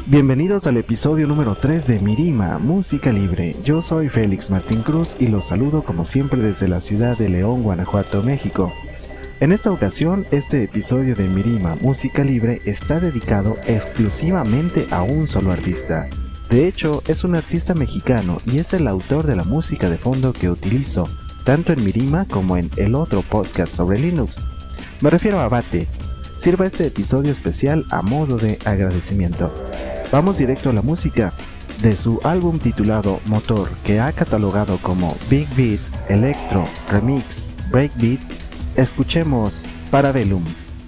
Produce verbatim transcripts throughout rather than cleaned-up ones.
Bienvenidos al episodio número tres de Mirima, Música Libre. Yo soy Félix Martín Cruz y los saludo como siempre desde la ciudad de León, Guanajuato, México. En esta ocasión, este episodio de Mirima, Música Libre está dedicado exclusivamente a un solo artista. De hecho, es un artista mexicano y es el autor de la música de fondo que utilizo, tanto en Mirima como en el otro podcast sobre Linux. Me refiero a Bate. Sirva este episodio especial a modo de agradecimiento. Vamos directo a la música. De su álbum titulado Motor, que ha catalogado como Big Beat, Electro, Remix, Breakbeat, escuchemos Parabellum.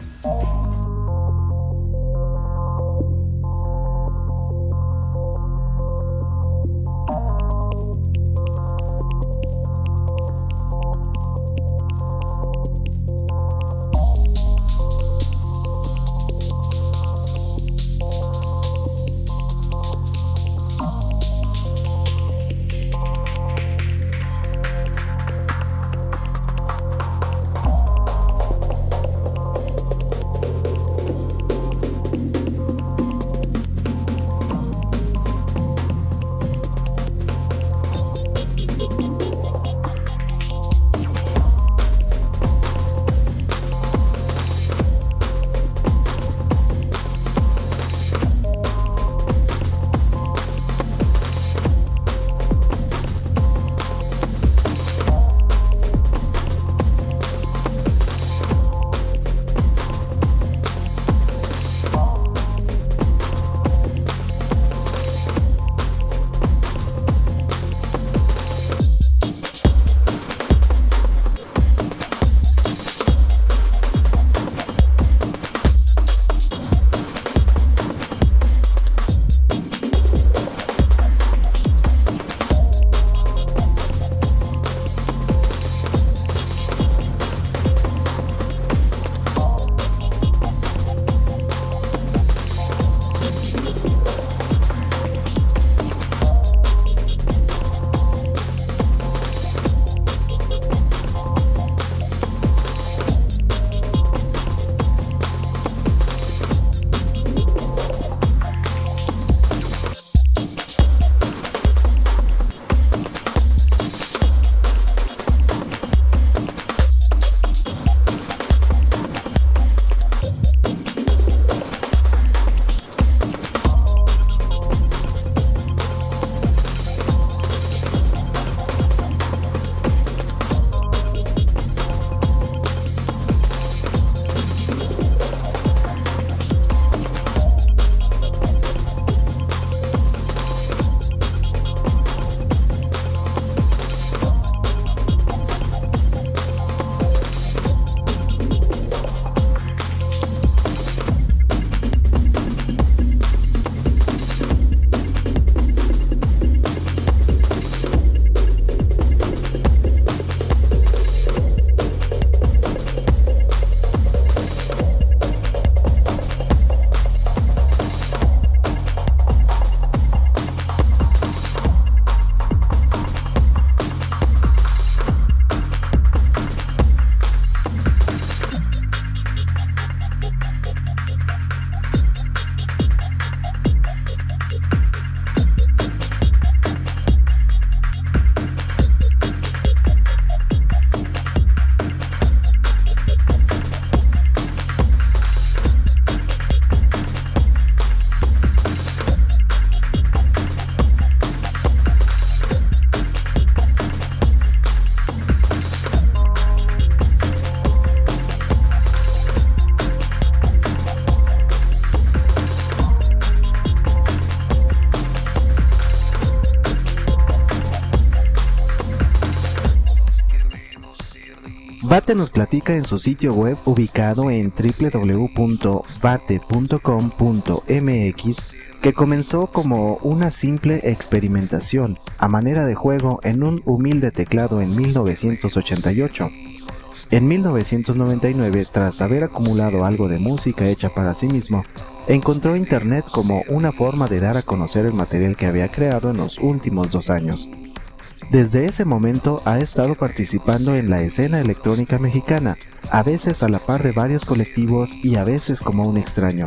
Bate nos platica en su sitio web ubicado en w w w punto bate punto com punto m x que comenzó como una simple experimentación a manera de juego en un humilde teclado en mil novecientos ochenta y ocho. En mil novecientos noventa y nueve, tras haber acumulado algo de música hecha para sí mismo, encontró Internet como una forma de dar a conocer el material que había creado en los últimos dos años. Desde ese momento ha estado participando en la escena electrónica mexicana, a veces a la par de varios colectivos y a veces como un extraño.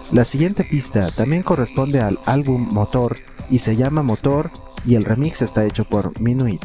La siguiente pista también corresponde al álbum Motor y se llama Motor y el remix está hecho por Minuit.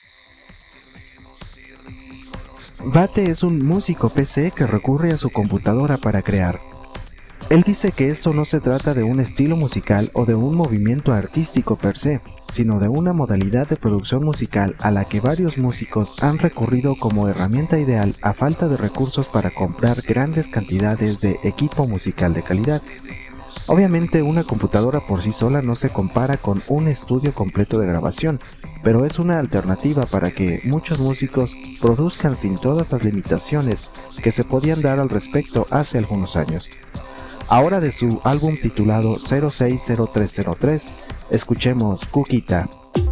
Vate es un músico P C que recurre a su computadora para crear. Él dice que esto no se trata de un estilo musical o de un movimiento artístico per se, sino de una modalidad de producción musical a la que varios músicos han recurrido como herramienta ideal a falta de recursos para comprar grandes cantidades de equipo musical de calidad. Obviamente una computadora por sí sola no se compara con un estudio completo de grabación, pero es una alternativa para que muchos músicos produzcan sin todas las limitaciones que se podían dar al respecto hace algunos años. Ahora de su álbum titulado cero seis cero tres cero tres, escuchemos Cuquita.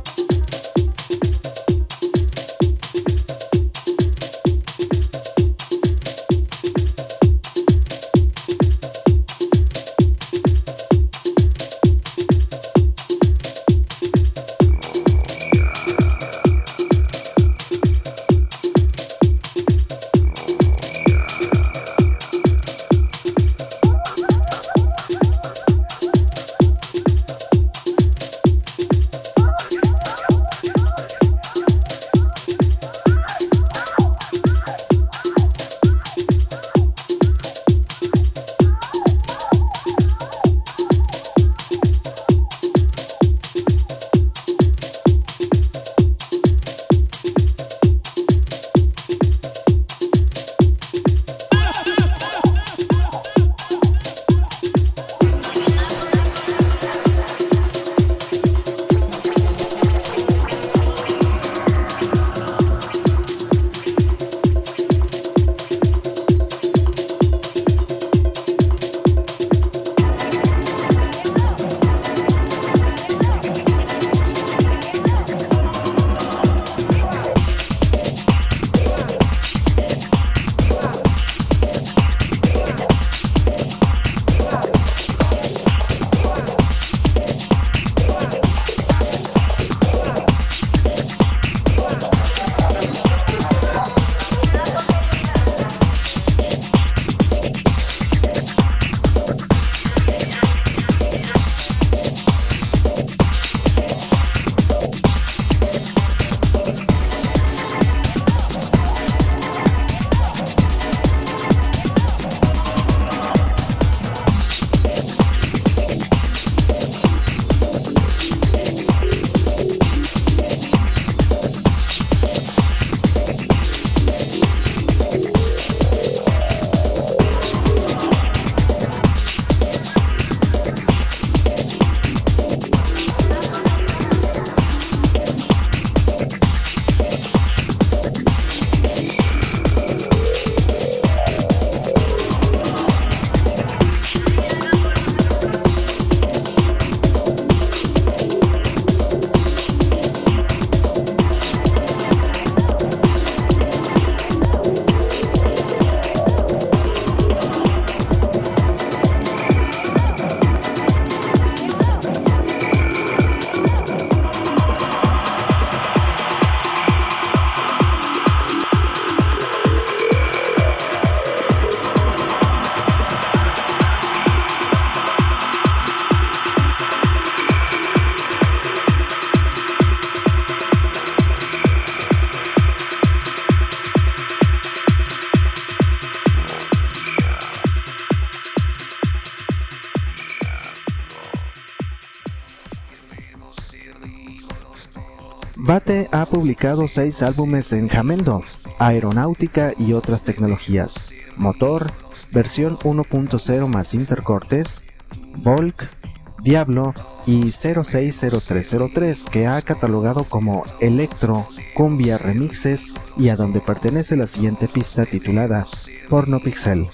Vate ha publicado seis álbumes en Jamendo, Aeronáutica y otras tecnologías, Motor, versión uno punto cero más Intercortes, Volk, Diablo y cero seis cero tres cero tres, que ha catalogado como electro, cumbia remixes y a donde pertenece la siguiente pista titulada Porno Pixel.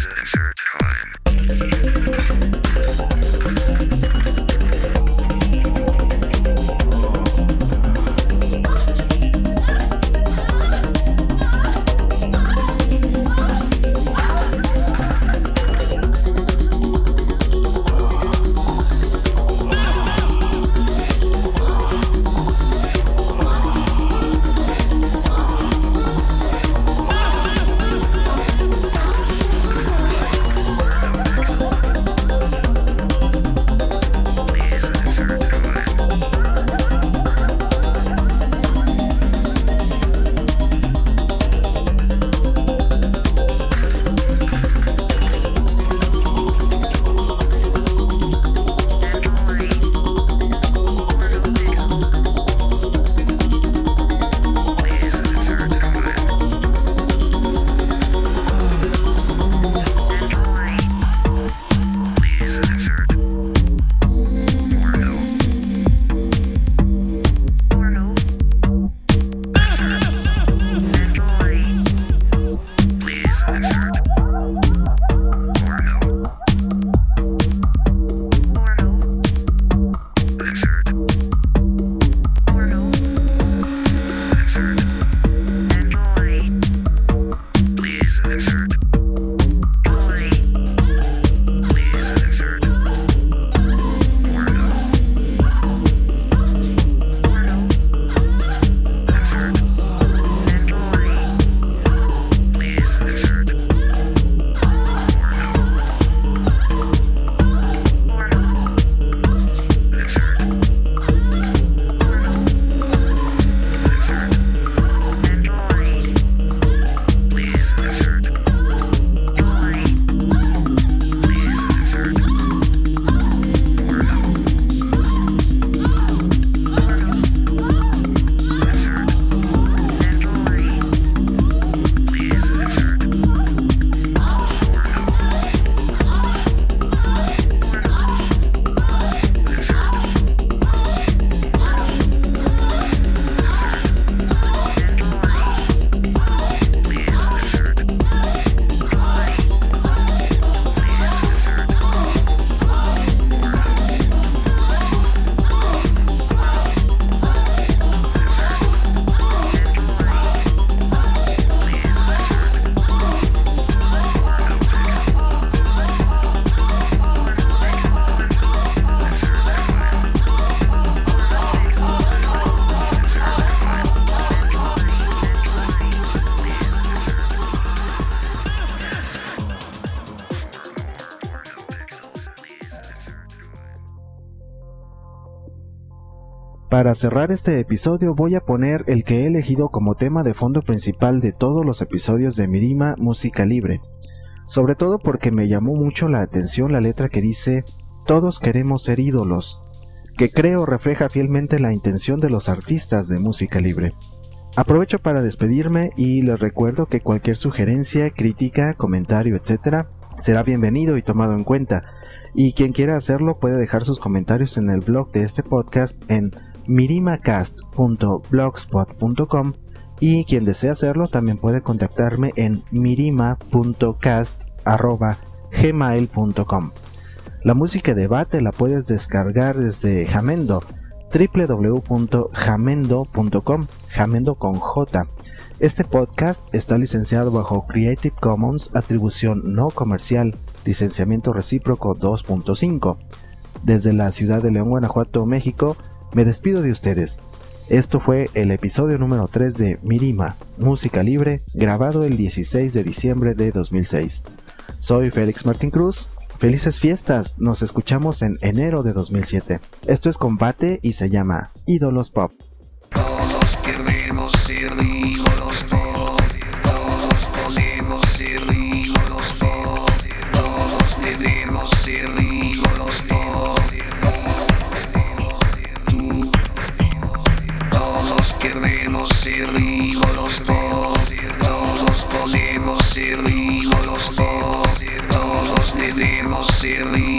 Para cerrar este episodio voy a poner el que he elegido como tema de fondo principal de todos los episodios de Mirima Música Libre, sobre todo porque me llamó mucho la atención la letra que dice "Todos queremos ser ídolos", que creo refleja fielmente la intención de los artistas de música libre. Aprovecho para despedirme y les recuerdo que cualquier sugerencia, crítica, comentario, etcétera será bienvenido y tomado en cuenta, y quien quiera hacerlo puede dejar sus comentarios en el blog de este podcast en mirimacast punto blogspot punto com, y quien desea hacerlo también puede contactarme en mirima punto cast arroba gmail punto com. La música de Bate la puedes descargar desde Jamendo, doble u doble u doble u punto jamendo punto com, Jamendo con J. Este podcast está licenciado bajo Creative Commons Atribución No Comercial, Licenciamiento Recíproco dos punto cinco. Desde la ciudad de León, Guanajuato, México, me despido de ustedes. Esto fue el episodio número tres de Mirima, Música Libre, grabado el dieciséis de diciembre de dos mil seis. Soy Félix Martín Cruz. Felices fiestas, nos escuchamos en enero de dos mil siete. Esto es Combate y se llama Ídolos Pop. Todos queremos ser ídolos pop, todos podemos ser ídolos pop, todos debemos ser ídolos pop. Tú, todos queremos ser ídolos pop, todos podemos ser ídolos pop, todos debemos ser ídolos pop.